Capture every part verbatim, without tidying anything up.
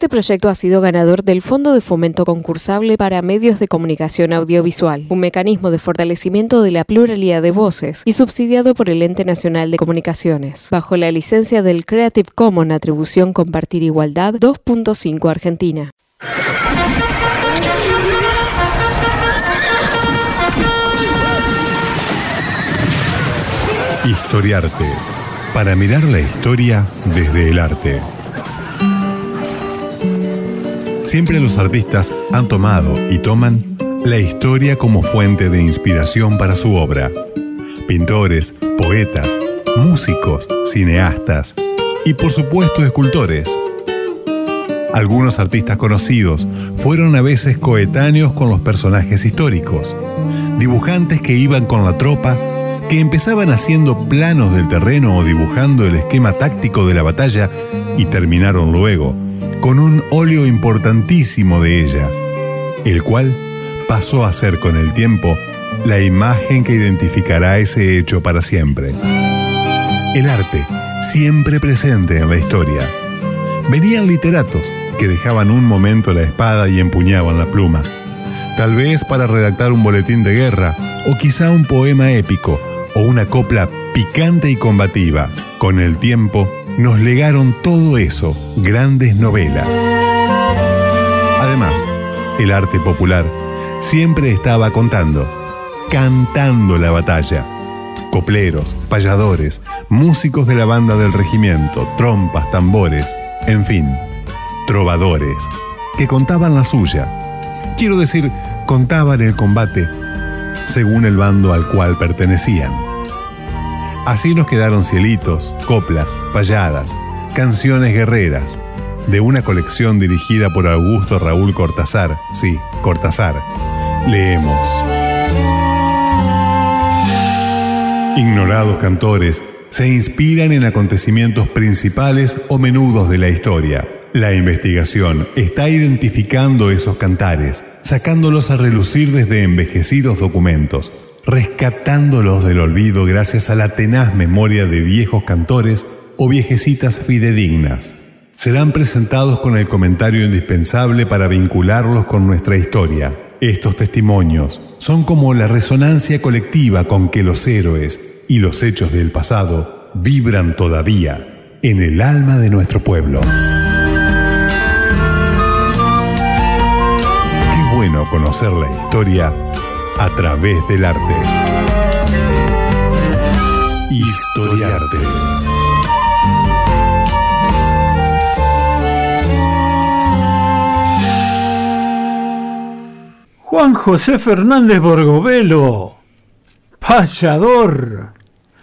Este proyecto ha sido ganador del Fondo de Fomento Concursable para Medios de Comunicación Audiovisual, un mecanismo de fortalecimiento de la pluralidad de voces y subsidiado por el Ente Nacional de Comunicaciones, bajo la licencia del Creative Commons Atribución Compartir Igualdad dos punto cinco Argentina. Historiarte, para mirar la historia desde el arte. Siempre los artistas han tomado y toman la historia como fuente de inspiración para su obra. Pintores, poetas, músicos, cineastas y por supuesto escultores. Algunos artistas conocidos fueron a veces coetáneos con los personajes históricos, dibujantes que iban con la tropa, que empezaban haciendo planos del terreno o dibujando el esquema táctico de la batalla y terminaron luego con un óleo importantísimo de ella, el cual pasó a ser con el tiempo la imagen que identificará ese hecho para siempre. El arte, siempre presente en la historia. Venían literatos que dejaban un momento la espada y empuñaban la pluma, tal vez para redactar un boletín de guerra o quizá un poema épico o una copla picante y combativa. Con el tiempo nos legaron todo eso, grandes novelas. Además, el arte popular siempre estaba contando, cantando la batalla. Copleros, payadores, músicos de la banda del regimiento, trompas, tambores, en fin, trovadores, que contaban la suya. Quiero decir, contaban el combate según el bando al cual pertenecían. Así nos quedaron cielitos, coplas, payadas, canciones guerreras, de una colección dirigida por Augusto Raúl Cortázar. Sí, Cortázar. Leemos. Ignorados cantores se inspiran en acontecimientos principales o menudos de la historia. La investigación está identificando esos cantares, sacándolos a relucir desde envejecidos documentos, rescatándolos del olvido gracias a la tenaz memoria de viejos cantores o viejecitas fidedignas. Serán presentados con el comentario indispensable para vincularlos con nuestra historia. Estos testimonios son como la resonancia colectiva con que los héroes y los hechos del pasado vibran todavía en el alma de nuestro pueblo. Qué bueno conocer la historia a través del arte. Historiarte. Juan José Fernández Borgovelo, payador.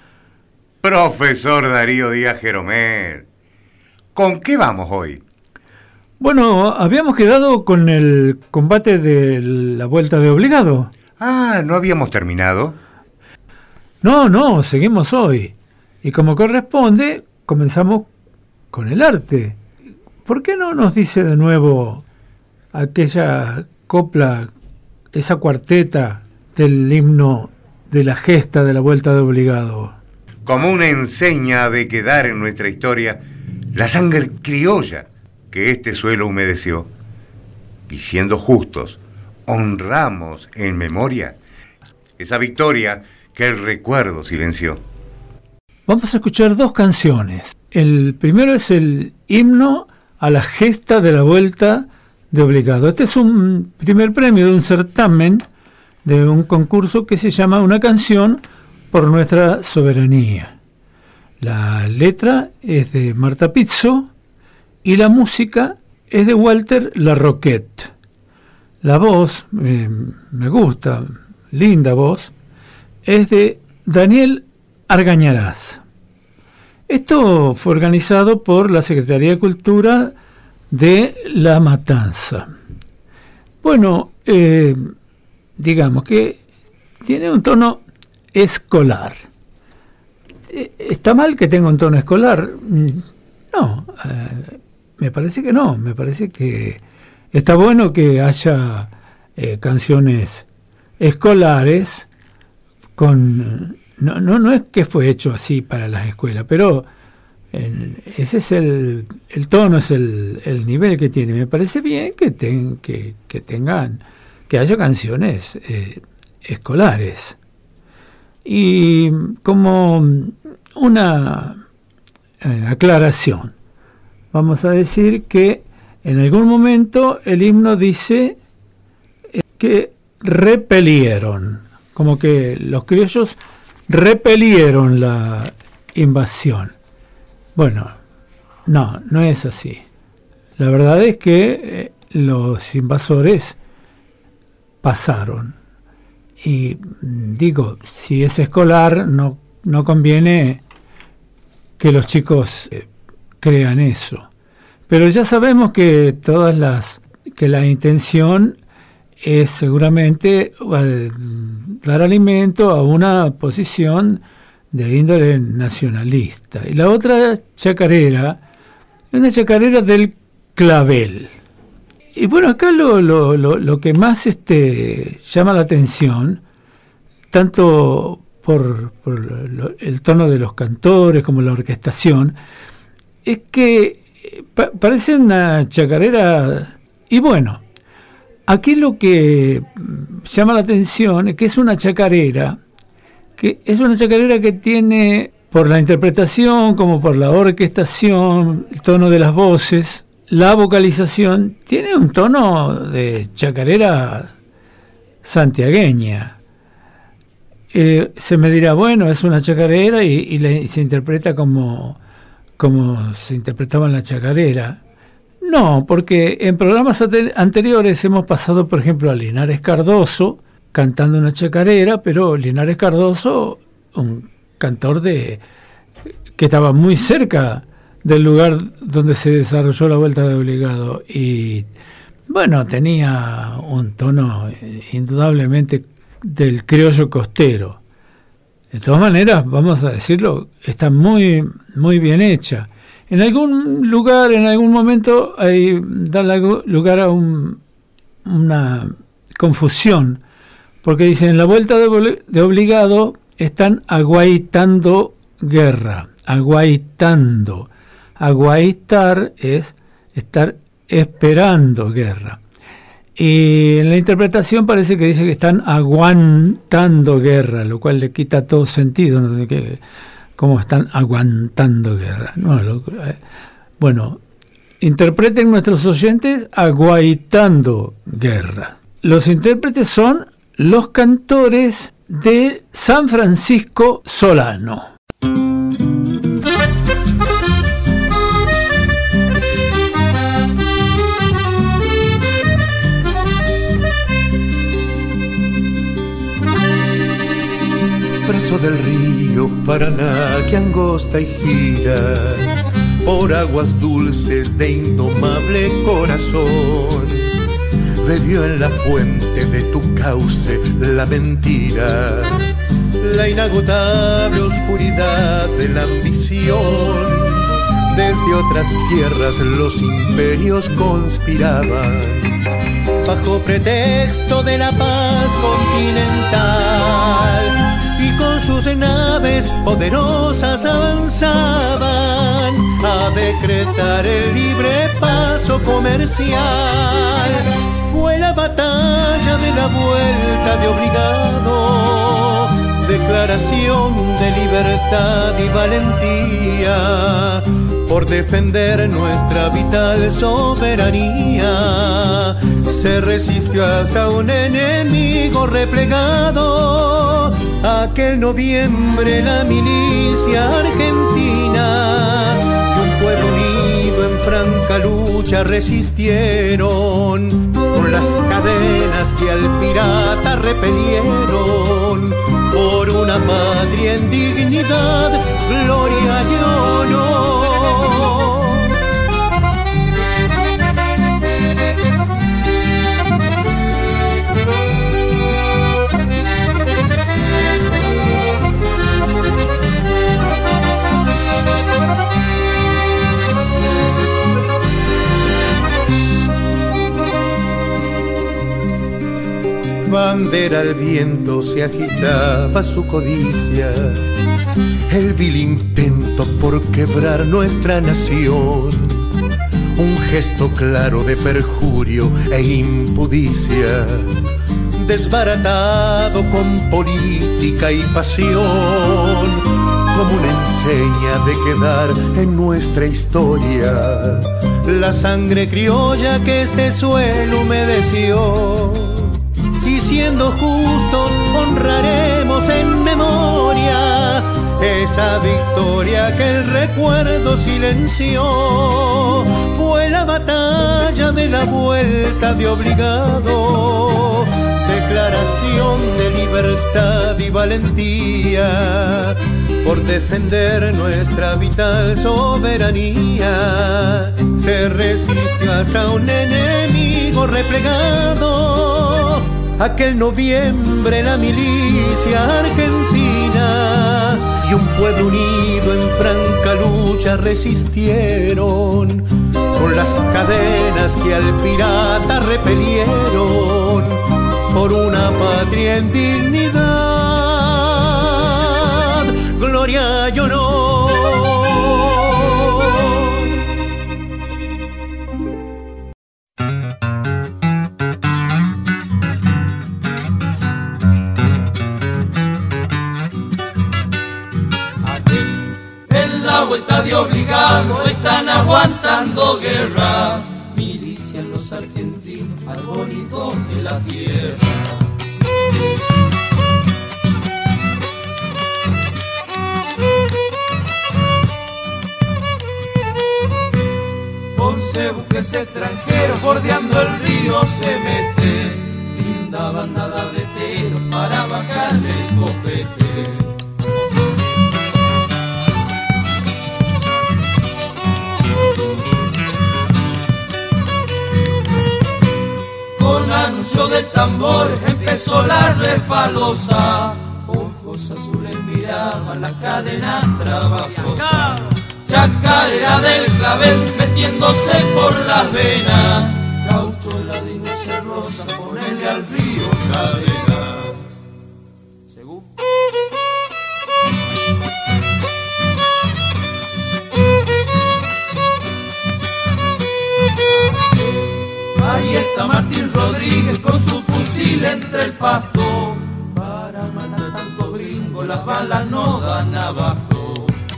Profesor Darío Díaz Jeromer, ¿con qué vamos hoy? Bueno, habíamos quedado con el combate de la Vuelta de Obligado. Ah, ¿no habíamos terminado? No, no, seguimos hoy. Y como corresponde, comenzamos con el arte. ¿Por qué no nos dice de nuevo aquella copla, esa cuarteta del himno de la gesta de la Vuelta de Obligado? Como una enseña de quedar en nuestra historia la sangre criolla que este suelo humedeció. Y siendo justos, honramos en memoria esa victoria que el recuerdo silenció. Vamos a escuchar dos canciones. El primero es el himno a la gesta de la Vuelta de Obligado. Este es un primer premio de un certamen, de un concurso que se llama Una canción por nuestra soberanía. La letra es de Marta Pizzo y la música es de Walter Larroquette. La voz, eh, me gusta, linda voz, es de Daniel Argañarás. Esto fue organizado por la Secretaría de Cultura de La Matanza. Bueno, eh, digamos que tiene un tono escolar. ¿Está mal que tenga un tono escolar? No, eh, me parece que no. Me parece que está bueno que haya eh, canciones escolares con... No, no, no es que fue hecho así para las escuelas, pero En, ese es el, el tono, es el, el nivel que tiene. Me parece bien que, ten, que, que tengan, que haya canciones eh, escolares. Y como una eh, aclaración, vamos a decir que en algún momento el himno dice eh, que repelieron, como que los criollos repelieron la invasión. Bueno, no, no es así. La verdad es que eh, los invasores pasaron. Y digo, si es escolar, no, no conviene que los chicos eh, crean eso. Pero ya sabemos que todas las, que la intención es seguramente eh, dar alimento a una posición de índole nacionalista. Y la otra chacarera, una chacarera del clavel. Y bueno, acá lo, lo, lo, lo que más este, llama la atención, tanto por, por lo, el tono de los cantores como la orquestación, es que pa- parece una chacarera. Y bueno, aquí lo que llama la atención es que es una chacarera, que es una chacarera que tiene, por la interpretación como por la orquestación, el tono de las voces, la vocalización, tiene un tono de chacarera santiagueña. Eh, se me dirá, bueno, es una chacarera y, y, le, y se interpreta como, como se interpretaba en la chacarera. No, porque en programas anteriores hemos pasado, por ejemplo, a Linares Cardoso cantando una chacarera, pero Linares Cardoso, un cantor de que estaba muy cerca del lugar donde se desarrolló la Vuelta de Obligado, y bueno, tenía un tono indudablemente del criollo costero. De todas maneras, vamos a decirlo, está muy, muy bien hecha. En algún lugar, en algún momento, hay, da lugar a un, una confusión, porque dicen, en la Vuelta de, de Obligado están aguaitando guerra, aguaitando. Aguaitar es estar esperando guerra. Y en la interpretación parece que dice que están aguantando guerra, lo cual le quita todo sentido, no sé qué, cómo están aguantando guerra. No, lo, eh, bueno, interpreten nuestros oyentes aguaitando guerra. Los intérpretes son los cantores de San Francisco Solano. Brazo del río Paraná que angosta y gira por aguas dulces de indomable corazón, bebió en la fuente de tu cauce la mentira, la inagotable oscuridad de la ambición. Desde otras tierras los imperios conspiraban bajo pretexto de la paz continental, y con sus naves poderosas avanzaban a decretar el libre paso comercial. Fue la batalla de la Vuelta de Obligado, declaración de libertad y valentía, por defender nuestra vital soberanía. Se resistió hasta un enemigo replegado. Aquel noviembre la milicia argentina y un pueblo unido en franca lucha resistieron, con las cadenas que al pirata repelieron, por una patria en dignidad, gloria y honor. bandera al viento se agitaba su codicia, el vil intento por quebrar nuestra nación, un gesto claro de perjurio e impudicia, desbaratado con política y pasión, como una enseña de quedar en nuestra historia la sangre criolla que este suelo humedeció. Y siendo justos honraremos en memoria esa victoria que el recuerdo silenció. Fue la batalla de la vuelta de Obligado, declaración de libertad y valentía por defender nuestra vital soberanía. Se resistió hasta un enemigo replegado. Aquel noviembre la milicia argentina y un pueblo unido en franca lucha resistieron con las cadenas que al pirata repelieron por una patria en dignidad, gloria y honor. Vuelta de Obligado están aguantando guerras, milicias los argentinos, arbolitos de la tierra. Once buques extranjeros bordeando el río se meten, linda bandada de teros para bajarle el copete. Con anuncio de tambores empezó la refalosa, ojos azules miraban la cadena trabajosa. Chacarera del clavel metiéndose por las venas, gaucho ladino se rosa, ponerle al río cadenas. Según ahí está Martín Rodríguez con su fusil entre el pasto, para matar tantos gringos las balas no dan abasto.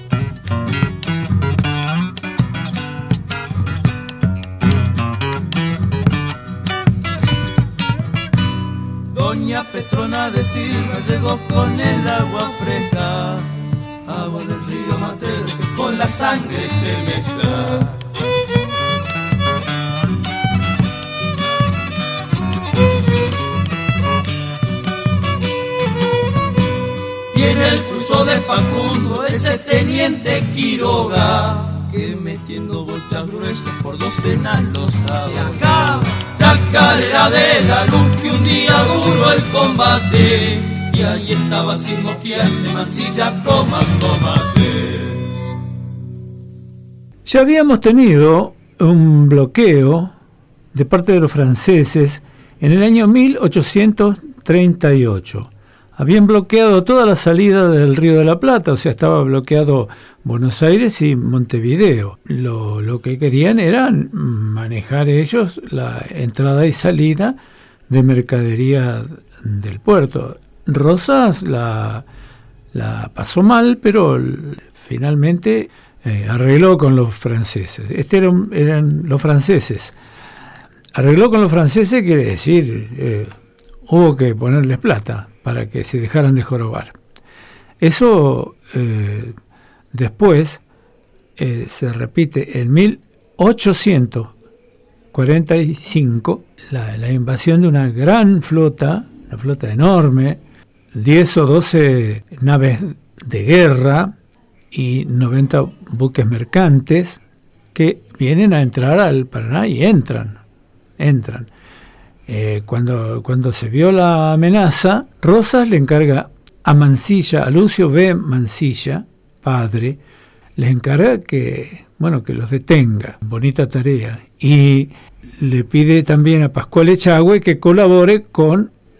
Doña Petrona de Silva llegó con el agua fresca, agua del río Matero que con la sangre se mezcla. Tiene el cruzo de Facundo ese teniente Quiroga, que metiendo bochas gruesas por docenas los ahoga. Chacarera de la luz que un día duró el combate, y ahí estaba sin mosquearse Mansilla tomando mate. Ya habíamos tenido un bloqueo de parte de los franceses en el año mil ochocientos treinta y ocho. Habían bloqueado toda la salida del Río de la Plata, o sea, estaba bloqueado Buenos Aires y Montevideo. Lo, lo que querían era manejar ellos la entrada y salida de mercadería del puerto. Rosas la, la pasó mal, pero finalmente eh, arregló con los franceses. Este eran, eran los franceses. Arregló con los franceses quiere decir, eh, hubo que ponerles plata para que se dejaran de jorobar. Eso eh, después eh, se repite en mil ochocientos cuarenta y cinco, la, la invasión de una gran flota, una flota enorme, diez o doce naves de guerra y noventa buques mercantes que vienen a entrar al Paraná y entran, entran. Eh, cuando, cuando se vio la amenaza, Rosas le encarga a Mansilla, a Lucio B. Mansilla, padre, le encarga que, bueno, que los detenga, bonita tarea, y le pide también a Pascual Echagüe que colabore con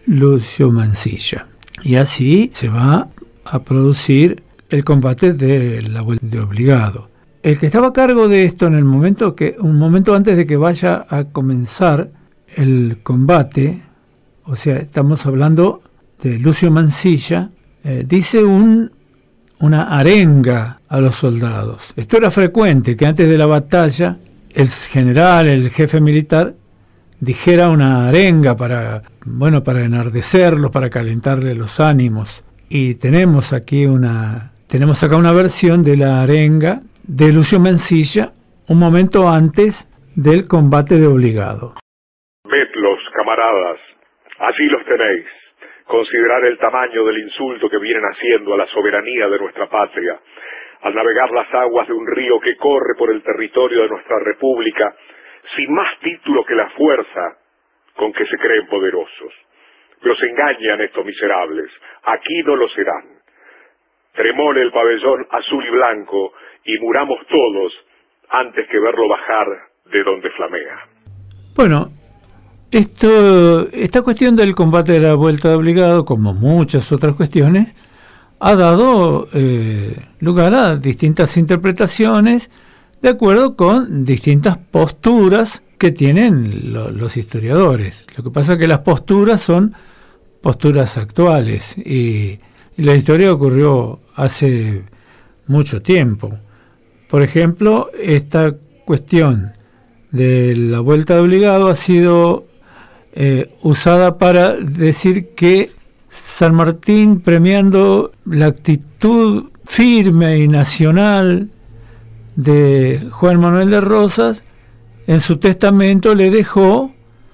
Lucio Mansilla. Y así se va a producir el combate de la Vuelta de Obligado. El que estaba a cargo de esto en el momento que, un momento antes de que vaya a comenzar el combate, o sea, estamos hablando de Lucio Mansilla, eh, dice un, una arenga a los soldados. Esto era frecuente, que antes de la batalla el general, el jefe militar, dijera una arenga para, bueno, para enardecerlos, para calentarle los ánimos. Y tenemos aquí una, tenemos acá una versión de la arenga de Lucio Mansilla un momento antes del combate de Obligado. Vedlos, camaradas, así los tenéis. Considerad el tamaño del insulto que vienen haciendo a la soberanía de nuestra patria, al navegar las aguas de un río que corre por el territorio de nuestra república, sin más título que la fuerza con que se creen poderosos. Los engañan estos miserables, aquí no lo serán. Tremole el pabellón azul y blanco y muramos todos antes que verlo bajar de donde flamea. Bueno, esto, esta cuestión del combate de la Vuelta de Obligado, como muchas otras cuestiones, ha dado eh, lugar a distintas interpretaciones de acuerdo con distintas posturas que tienen lo, los historiadores. Lo que pasa es que las posturas son posturas actuales y, y la historia ocurrió hace mucho tiempo. Por ejemplo, esta cuestión de la Vuelta de Obligado ha sido eh, usada para decir que San Martín, premiando la actitud firme y nacional de Juan Manuel de Rosas, en su testamento le dejó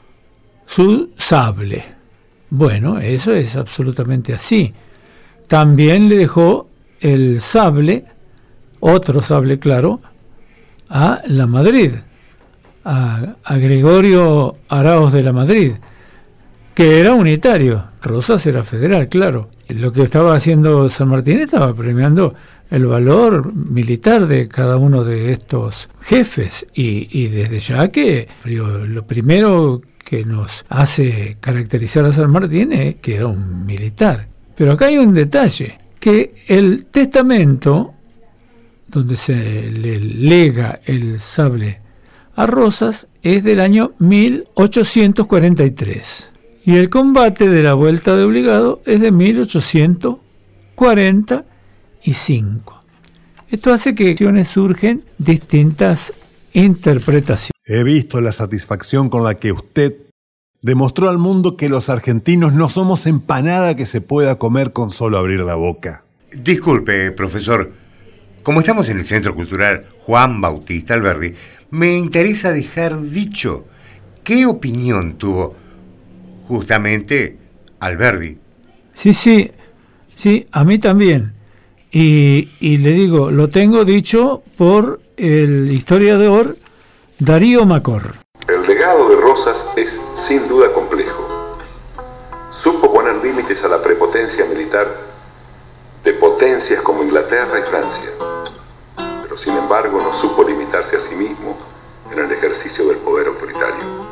su sable. Bueno, eso es absolutamente así. También le dejó el sable, otro sable claro, a la Madrid, a, a Gregorio Araoz de la Madrid, que era unitario. Rosas era federal, claro. Lo que estaba haciendo San Martín estaba premiando el valor militar de cada uno de estos jefes y, y desde ya que lo primero que nos hace caracterizar a San Martín es que era un militar. Pero acá hay un detalle, que el testamento donde se le lega el sable a Rosas es del año mil ochocientos cuarenta y tres y el combate de la Vuelta de Obligado es de mil ochocientos cuarenta y cinco. Esto hace que surgen distintas interpretaciones. He visto la satisfacción con la que usted demostró al mundo que los argentinos no somos empanada que se pueda comer con solo abrir la boca. Disculpe, profesor. Como estamos en el Centro Cultural Juan Bautista Alberdi, me interesa dejar dicho qué opinión tuvo justamente Alberdi. Sí, sí, sí, a mí también. Y, y le digo, lo tengo dicho por el historiador Darío Macor. El legado de Rosas es sin duda complejo. Supo poner límites a la prepotencia militar de potencias como Inglaterra y Francia, pero sin embargo no supo limitarse a sí mismo en el ejercicio del poder autoritario.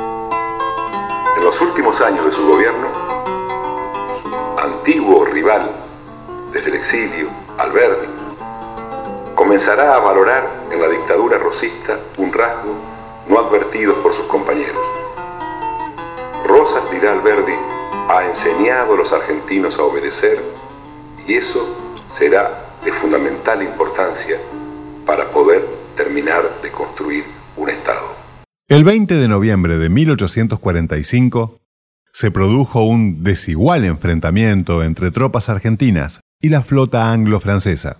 En los últimos años de su gobierno, su antiguo rival desde el exilio, Alberdi, comenzará a valorar en la dictadura rosista un rasgo no advertido por sus compañeros. Rosas, dirá Alberdi, ha enseñado a los argentinos a obedecer y eso será de fundamental importancia para poder terminar de construir un Estado. El veinte de noviembre de mil ochocientos cuarenta y cinco se produjo un desigual enfrentamiento entre tropas argentinas y la flota anglo-francesa.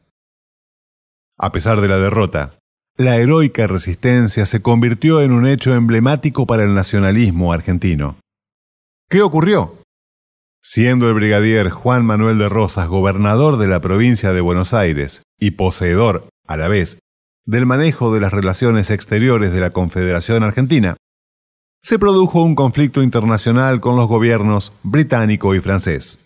A pesar de la derrota, la heroica resistencia se convirtió en un hecho emblemático para el nacionalismo argentino. ¿Qué ocurrió? Siendo el brigadier Juan Manuel de Rosas gobernador de la provincia de Buenos Aires y poseedor, a la vez, del manejo de las relaciones exteriores de la Confederación Argentina, se produjo un conflicto internacional con los gobiernos británico y francés.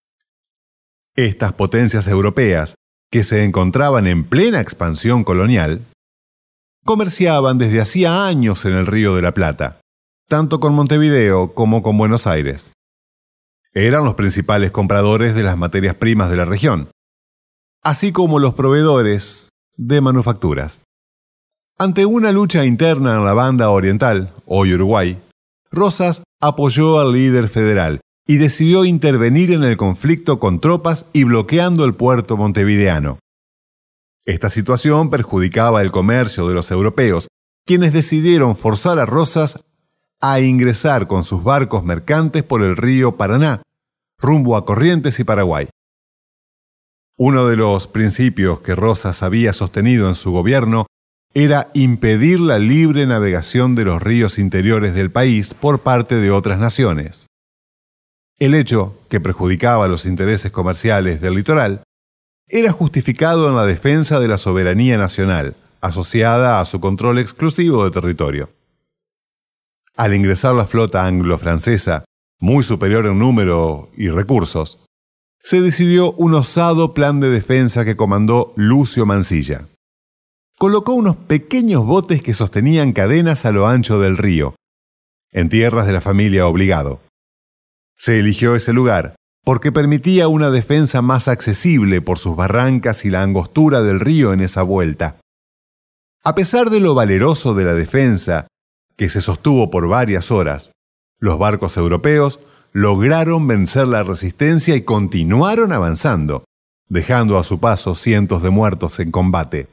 Estas potencias europeas, que se encontraban en plena expansión colonial, comerciaban desde hacía años en el Río de la Plata, tanto con Montevideo como con Buenos Aires. Eran los principales compradores de las materias primas de la región, así como los proveedores de manufacturas. Ante una lucha interna en la banda oriental, hoy Uruguay, Rosas apoyó al líder federal y decidió intervenir en el conflicto con tropas y bloqueando el puerto montevideano. Esta situación perjudicaba el comercio de los europeos, quienes decidieron forzar a Rosas a ingresar con sus barcos mercantes por el río Paraná, rumbo a Corrientes y Paraguay. Uno de los principios que Rosas había sostenido en su gobierno era impedir la libre navegación de los ríos interiores del país por parte de otras naciones. El hecho, que perjudicaba los intereses comerciales del litoral, era justificado en la defensa de la soberanía nacional, asociada a su control exclusivo de territorio. Al ingresar la flota anglo-francesa, muy superior en número y recursos, se decidió un osado plan de defensa que comandó Lucio Mansilla. Colocó unos pequeños botes que sostenían cadenas a lo ancho del río, en tierras de la familia Obligado. Se eligió ese lugar porque permitía una defensa más accesible por sus barrancas y la angostura del río en esa vuelta. A pesar de lo valeroso de la defensa, que se sostuvo por varias horas, los barcos europeos lograron vencer la resistencia y continuaron avanzando, dejando a su paso cientos de muertos en combate.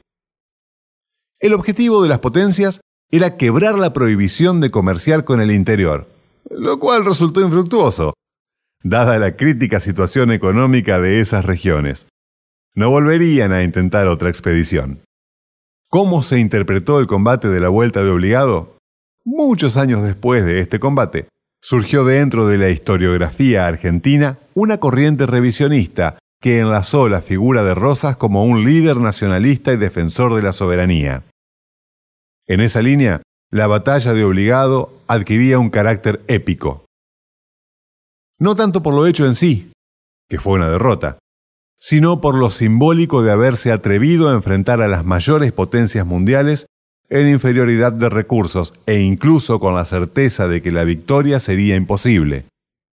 El objetivo de las potencias era quebrar la prohibición de comerciar con el interior, lo cual resultó infructuoso, dada la crítica situación económica de esas regiones. No volverían a intentar otra expedición. ¿Cómo se interpretó el combate de la Vuelta de Obligado? Muchos años después de este combate, surgió dentro de la historiografía argentina una corriente revisionista que enlazó la figura de Rosas como un líder nacionalista y defensor de la soberanía. En esa línea, la batalla de Obligado adquiría un carácter épico. No tanto por lo hecho en sí, que fue una derrota, sino por lo simbólico de haberse atrevido a enfrentar a las mayores potencias mundiales en inferioridad de recursos e incluso con la certeza de que la victoria sería imposible.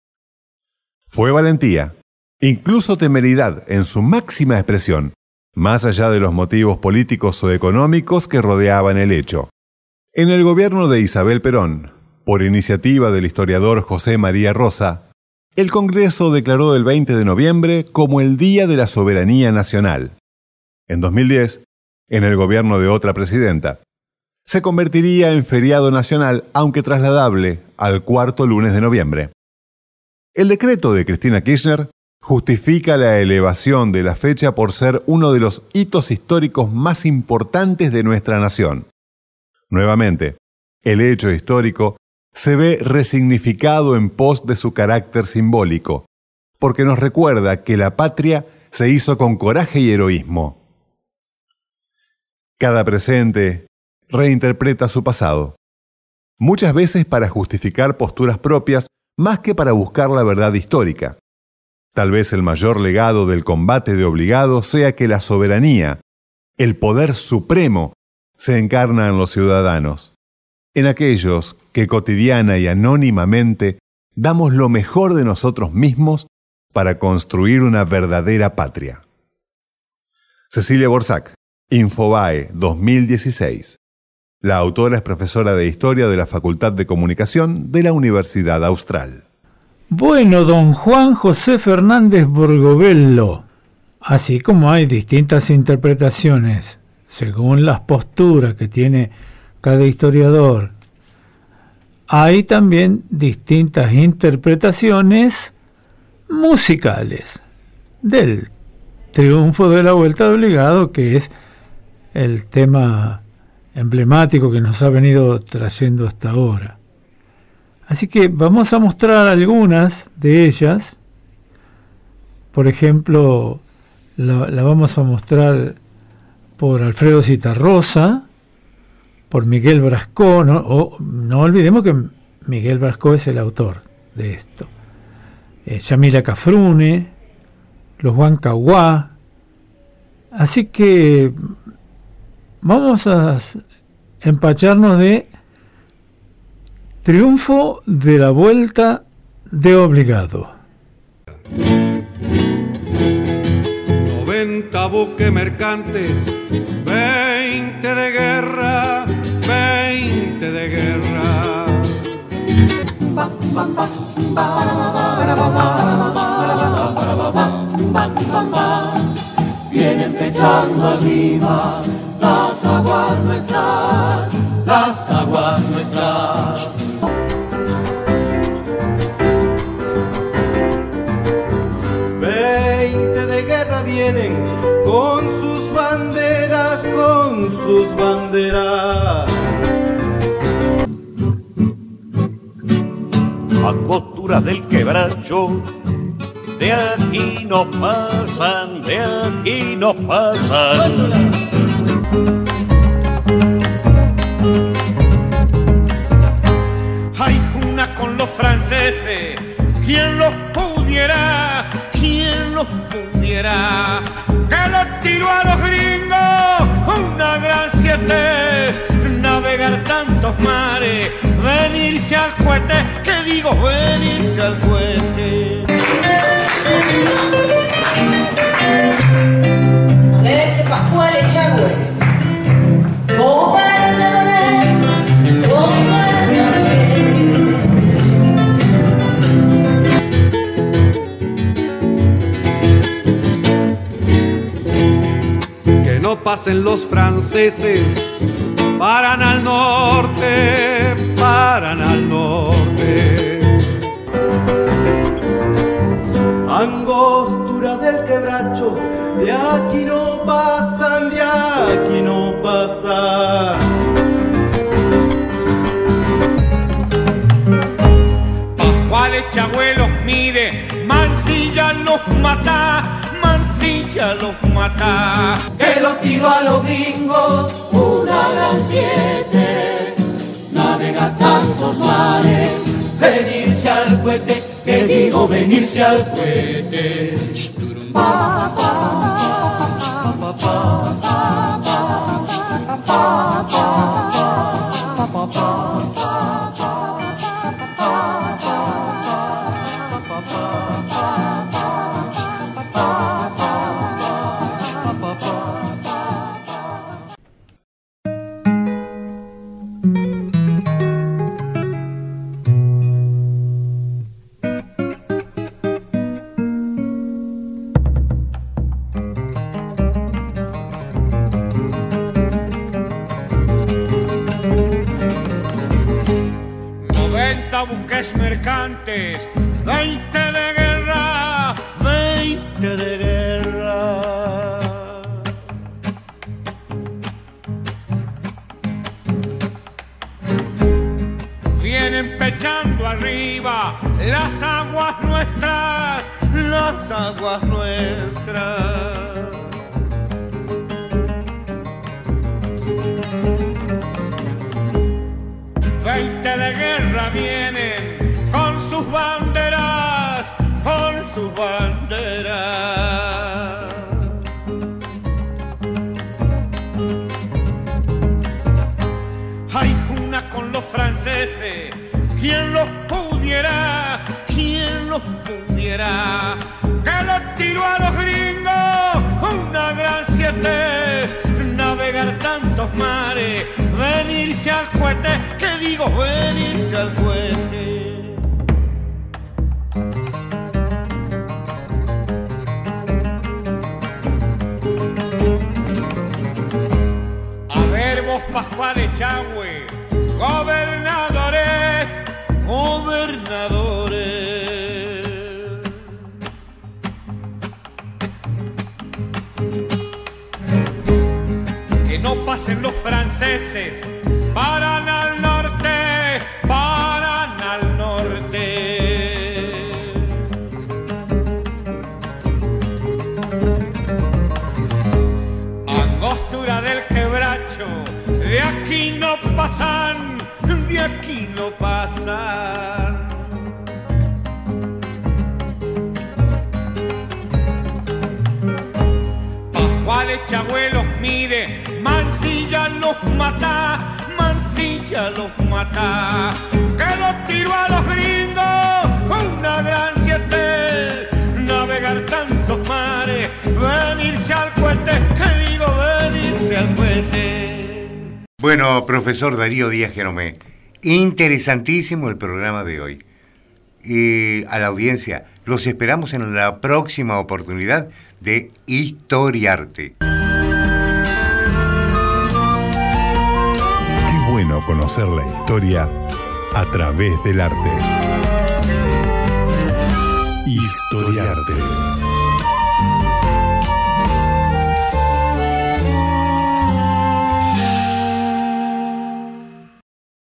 Fue valentía, incluso temeridad en su máxima expresión, más allá de los motivos políticos o económicos que rodeaban el hecho. En el gobierno de Isabel Perón, por iniciativa del historiador José María Rosa, el Congreso declaró el veinte de noviembre como el Día de la Soberanía Nacional. En dos mil diez, en el gobierno de otra presidenta, se convertiría en feriado nacional, aunque trasladable al cuarto lunes de noviembre. El decreto de Cristina Kirchner justifica la elevación de la fecha por ser uno de los hitos históricos más importantes de nuestra nación. Nuevamente, el hecho histórico se ve resignificado en pos de su carácter simbólico, porque nos recuerda que la patria se hizo con coraje y heroísmo. Cada presente reinterpreta su pasado, muchas veces para justificar posturas propias más que para buscar la verdad histórica. Tal vez el mayor legado del combate de Obligado sea que la soberanía, el poder supremo, se encarna en los ciudadanos, en aquellos que cotidiana y anónimamente damos lo mejor de nosotros mismos para construir una verdadera patria. Cecilia Borsac, Infobae dos mil dieciséis. La autora es profesora de Historia de la Facultad de Comunicación de la Universidad Austral. Bueno, don Juan José Fernández Borgobello, así como hay distintas interpretaciones según las posturas que tiene cada historiador, hay también distintas interpretaciones musicales del triunfo de la Vuelta de Obligado, que es el tema emblemático que nos ha venido trayendo hasta ahora. Así que vamos a mostrar algunas de ellas. Por ejemplo, la, la vamos a mostrar por Alfredo Zitarrosa, por Miguel Brascó, no, o, no olvidemos que Miguel Brascó es el autor de esto. Eh, Yamila Cafrune, los Huancahuá. Así que vamos a empacharnos de Triunfo de la Vuelta de Obligado. noventa buques mercantes, veinte de guerra, veinte de guerra. Vienen pechando arriba las aguas nuestras, las aguas nuestras. Veinte de guerra vienen con sus banderas, con sus banderas. Angostura del Quebracho, de aquí no pasan, de aquí no pasan. Hay una con los franceses, ¿quién los pudiera? ¿Quién los pudiera? Que los tiró a los gringos una gran siete, navegar tantos mares, venirse al cohete, que digo venirse al cohete. Leche Pascual Echagüe, gobernadores, gobernadores. Que no pasen los franceses, paran al norte, paran al norte. Angostura del Quebracho, de aquí no pasan, de aquí no pasan. Pascual Echagüe los mide, Mansilla los mata, Mansilla los mata. Que los tiró a los gringos una gran siete, navegar tantos mares, venirse al cohete, que digo venirse al cohete. Pa, pa, pa, pa, pa, pa, pa, pa, pa. Buques mercantes, veinte de guerra, veinte de guerra. Vienen pechando arriba las aguas nuestras, las aguas nuestras. Veinte de guerra vienen con sus banderas, con sus banderas. Hay una con los franceses, ¿quién los pudiera? ¿Quién los pudiera? Que los tiró a los gringos una gran siete, navegar tantos mares, venirse al cohete, que digo venirse al cohete. A ver vos, Pascual Echagüe, gobernadores, gobernadores. Que no pasen los franceses, paran al norte, paran al norte. Angostura del Quebracho, de aquí no pasan, de aquí no pasan. Pascual Echagüe los mide, Mansilla los mata, Mansilla los mata. Que los tiró a los gringos una gran siete, navegar tantos mares, venirse al cohete, Bueno, profesor Darío Díaz Genomé, interesantísimo el programa de hoy. Y a la audiencia, los esperamos en la próxima oportunidad de Historiarte. Qué bueno conocer la historia a través del arte. Historiarte.